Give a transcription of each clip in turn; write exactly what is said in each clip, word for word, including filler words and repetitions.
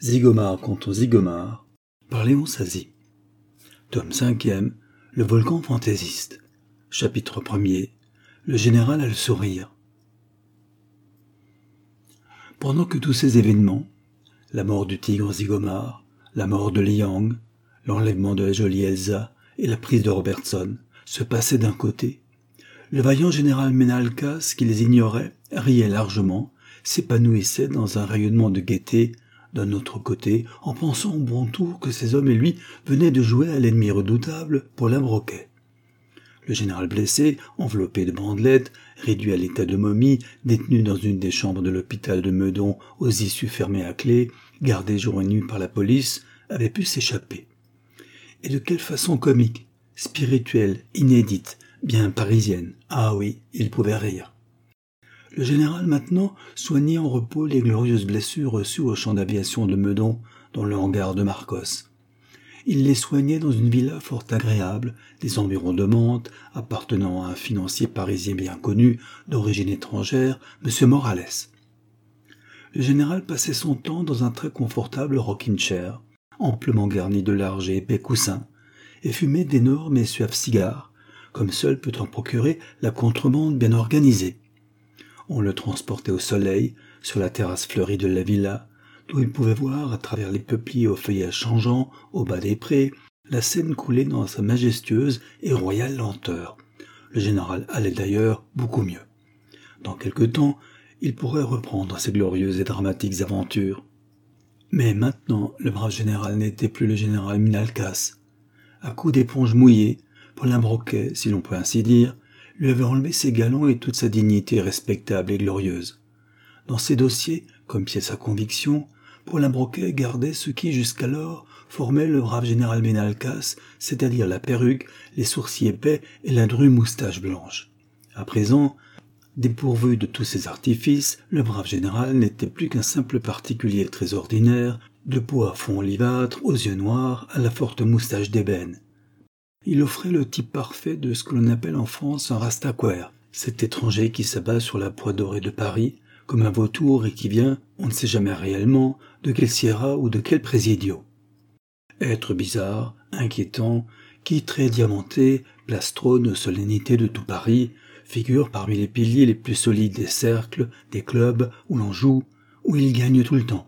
Zygomare contre Zygomare, par Léon Sazy. Tome cinquième, Le volcan fantaisiste. Chapitre premier, Le général a le sourire. Pendant que tous ces événements, la mort du tigre Zygomare, la mort de Liang, l'enlèvement de la jolie Elsa et la prise de Robertson se passaient d'un côté, le vaillant général Menalcas, qui les ignorait, riait largement, s'épanouissait dans un rayonnement de gaieté d'un autre côté, en pensant au bon tour que ces hommes et lui venaient de jouer à l'ennemi redoutable pour l'Imbroquais. Le général blessé, enveloppé de bandelettes, réduit à l'état de momie, détenu dans une des chambres de l'hôpital de Meudon aux issues fermées à clé, gardé jour et nuit par la police, avait pu s'échapper. Et de quelle façon comique, spirituelle, inédite, bien parisienne. Ah oui, il pouvait rire. Le général, maintenant, soignait en repos les glorieuses blessures reçues au champ d'aviation de Meudon, dans le hangar de Marcos. Il les soignait dans une villa fort agréable, des environs de Mantes, appartenant à un financier parisien bien connu, d'origine étrangère, M. Morales. Le général passait son temps dans un très confortable rocking chair, amplement garni de larges et épais coussins, et fumait d'énormes et suaves cigares, comme seul peut en procurer la contrebande bien organisée. On le transportait au soleil, sur la terrasse fleurie de la villa, d'où il pouvait voir, à travers les peupliers aux feuillages changeants, au bas des prés, la Seine couler dans sa majestueuse et royale lenteur. Le général allait d'ailleurs beaucoup mieux. Dans quelque temps, il pourrait reprendre ses glorieuses et dramatiques aventures. Mais maintenant, le brave général n'était plus le général Menalcas. À coups d'éponge mouillée, pour l'Imbroquais, si l'on peut ainsi dire, lui avait enlevé ses galons et toute sa dignité respectable et glorieuse. Dans ses dossiers, comme pièce à conviction, Paul Imbroquais gardait ce qui, jusqu'alors, formait le brave général Menalcas, c'est-à-dire la perruque, les sourcils épais et la drue moustache blanche. À présent, dépourvu de tous ces artifices, le brave général n'était plus qu'un simple particulier très ordinaire, de peau à fond olivâtre, aux yeux noirs, à la forte moustache d'ébène. Il offrait le type parfait de ce que l'on appelle en France un rastaquouère, cet étranger qui s'abat sur la poix dorée de Paris, comme un vautour et qui vient, on ne sait jamais réellement, de quel Sierra ou de quel Presidio. Être bizarre, inquiétant, qui, très diamanté, place trône aux solennités de tout Paris, figure parmi les piliers les plus solides des cercles, des clubs, où l'on joue, où il gagne tout le temps.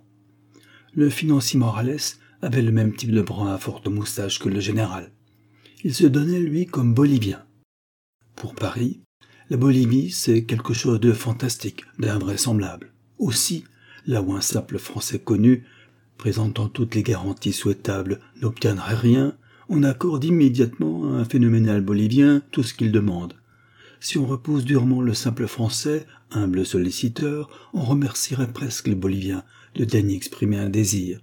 Le financier Morales avait le même type de brun à forte moustache que le général. Il se donnait, lui, comme bolivien. Pour Paris, la Bolivie, c'est quelque chose de fantastique, d'invraisemblable. Aussi, là où un simple Français connu, présentant toutes les garanties souhaitables, n'obtiendrait rien, on accorde immédiatement à un phénoménal bolivien tout ce qu'il demande. Si on repousse durement le simple Français, humble solliciteur, on remercierait presque les Boliviens de daigner exprimer un désir.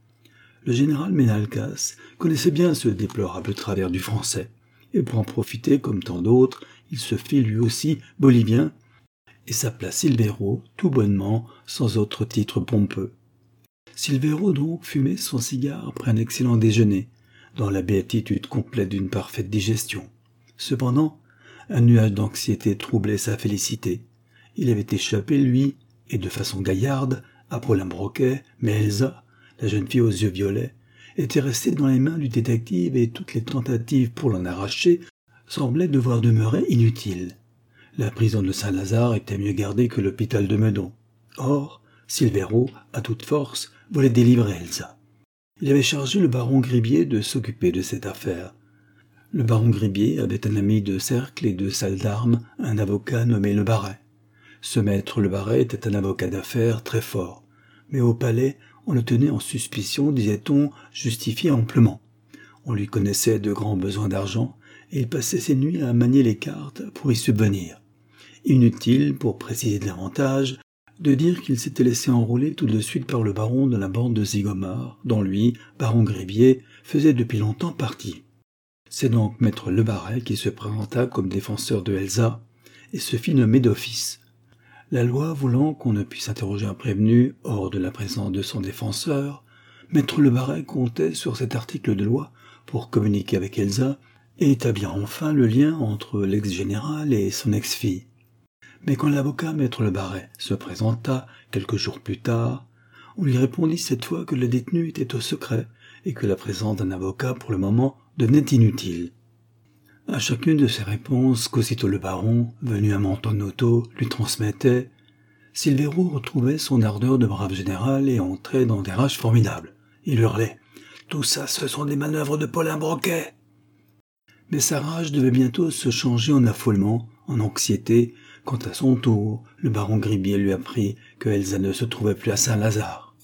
Le général Menalcas connaissait bien ce déplorable travers du français, et pour en profiter comme tant d'autres, il se fit lui aussi bolivien, et s'appela Silvero, tout bonnement, sans autre titre pompeux. Silvero donc fumait son cigare après un excellent déjeuner, dans la béatitude complète d'une parfaite digestion. Cependant, un nuage d'anxiété troublait sa félicité. Il avait échappé, lui, et de façon gaillarde, à Paul Imbroquais, mais Elsa, la jeune fille aux yeux violets, était restée dans les mains du détective et toutes les tentatives pour l'en arracher semblaient devoir demeurer inutiles. La prison de Saint-Lazare était mieux gardée que l'hôpital de Meudon. Or, Silvero, à toute force, voulait délivrer Elsa. Il avait chargé le baron Gribier de s'occuper de cette affaire. Le baron Gribier avait un ami de cercle et de salle d'armes, un avocat nommé Le Barret. Ce maître Le Barret était un avocat d'affaires très fort, mais au palais, on le tenait en suspicion, disait-on, justifié amplement. On lui connaissait de grands besoins d'argent, et il passait ses nuits à manier les cartes pour y subvenir. Inutile, pour préciser davantage, de dire qu'il s'était laissé enrouler tout de suite par le baron de la bande de Zygomare, dont lui, baron Gribier, faisait depuis longtemps partie. C'est donc maître Le Barret qui se présenta comme défenseur de Elsa, et se fit nommer d'office. La loi voulant qu'on ne puisse interroger un prévenu hors de la présence de son défenseur, maître Le Barret comptait sur cet article de loi pour communiquer avec Elsa et établir enfin le lien entre l'ex-général et son ex-fille. Mais quand l'avocat maître Le Barret se présenta quelques jours plus tard, On lui répondit cette fois que le détenu était au secret et que la présence d'un avocat pour le moment devenait inutile. À chacune de ces réponses qu'aussitôt le baron, venu à Montonnoto, lui transmettait, Silvero retrouvait son ardeur de brave général et entrait dans des rages formidables. Il hurlait « Tout ça, ce sont des manœuvres de Paulin Broquet !» Mais sa rage devait bientôt se changer en affolement, en anxiété, quand à son tour, le baron Gribier lui apprit que Elsa ne se trouvait plus à Saint-Lazare.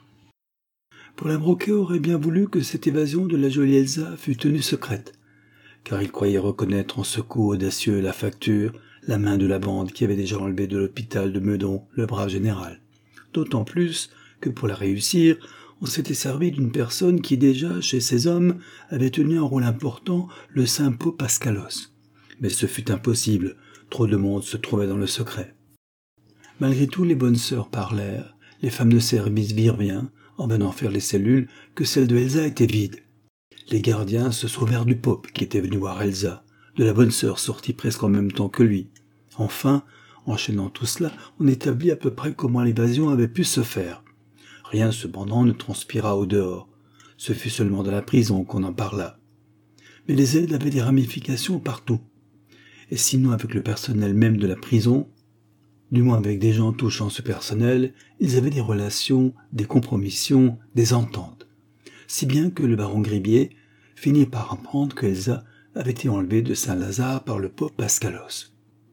Paulin Broquet aurait bien voulu que cette évasion de la jolie Elsa fût tenue secrète, car il croyait reconnaître en ce coup audacieux la facture, la main de la bande qui avait déjà enlevé de l'hôpital de Meudon le brave général. D'autant plus que pour la réussir, on s'était servi d'une personne qui déjà, chez ces hommes, avait tenu un rôle important, le saint Pau Pascalos. Mais ce fut impossible, trop de monde se trouvait dans le secret. Malgré tout, les bonnes sœurs parlèrent, les femmes de service virent bien, en venant faire les cellules, que celle de Elsa était vide. Les gardiens se sauvèrent du pope qui était venu voir Elsa, de la bonne sœur sortie presque en même temps que lui. Enfin, enchaînant tout cela, on établit à peu près comment l'évasion avait pu se faire. Rien cependant ne transpira au dehors. Ce fut seulement dans la prison qu'on en parla. Mais les aides avaient des ramifications partout. Et sinon avec le personnel même de la prison, du moins avec des gens touchant ce personnel, ils avaient des relations, des compromissions, des ententes. Si bien que le baron Gribier finit par apprendre que Elsa avait été enlevée de Saint-Lazare par le pope Pascalos.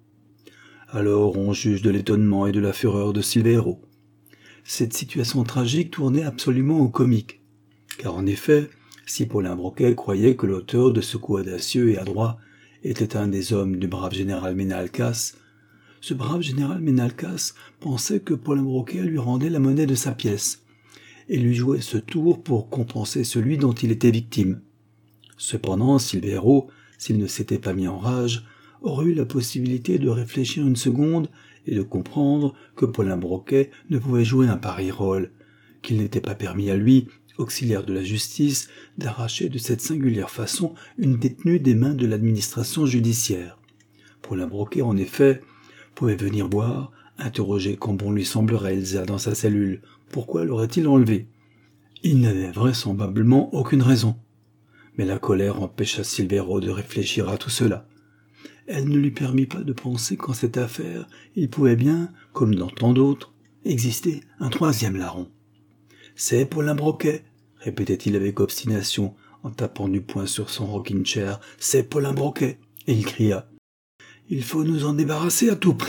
Alors on juge de l'étonnement et de la fureur de Silvero. Cette situation tragique tournait absolument au comique, car en effet, si Paulin Broquet croyait que l'auteur de ce coup audacieux et adroit était un des hommes du brave général Ménalcas, ce brave général Ménalcas pensait que Paulin Broquet lui rendait la monnaie de sa pièce, et lui jouait ce tour pour compenser celui dont il était victime. Cependant, Silvero, s'il ne s'était pas mis en rage, aurait eu la possibilité de réfléchir une seconde et de comprendre que Paulin Broquet ne pouvait jouer un pareil rôle, qu'il n'était pas permis à lui, auxiliaire de la justice, d'arracher de cette singulière façon une détenue des mains de l'administration judiciaire. Paulin Broquet, en effet, pouvait venir voir, interroger quand bon lui semblerait Elsa dans sa cellule. Pourquoi l'aurait-il enlevée? Il n'avait vraisemblablement aucune raison. Mais la colère empêcha Silvero de réfléchir à tout cela. Elle ne lui permit pas de penser qu'en cette affaire, il pouvait bien, comme dans tant d'autres, exister un troisième larron. « C'est Paulin Broquet !» répétait-il avec obstination, en tapant du poing sur son rocking-chair. « C'est Paulin Broquet !» Et il cria. « Il faut nous en débarrasser à tout prix !»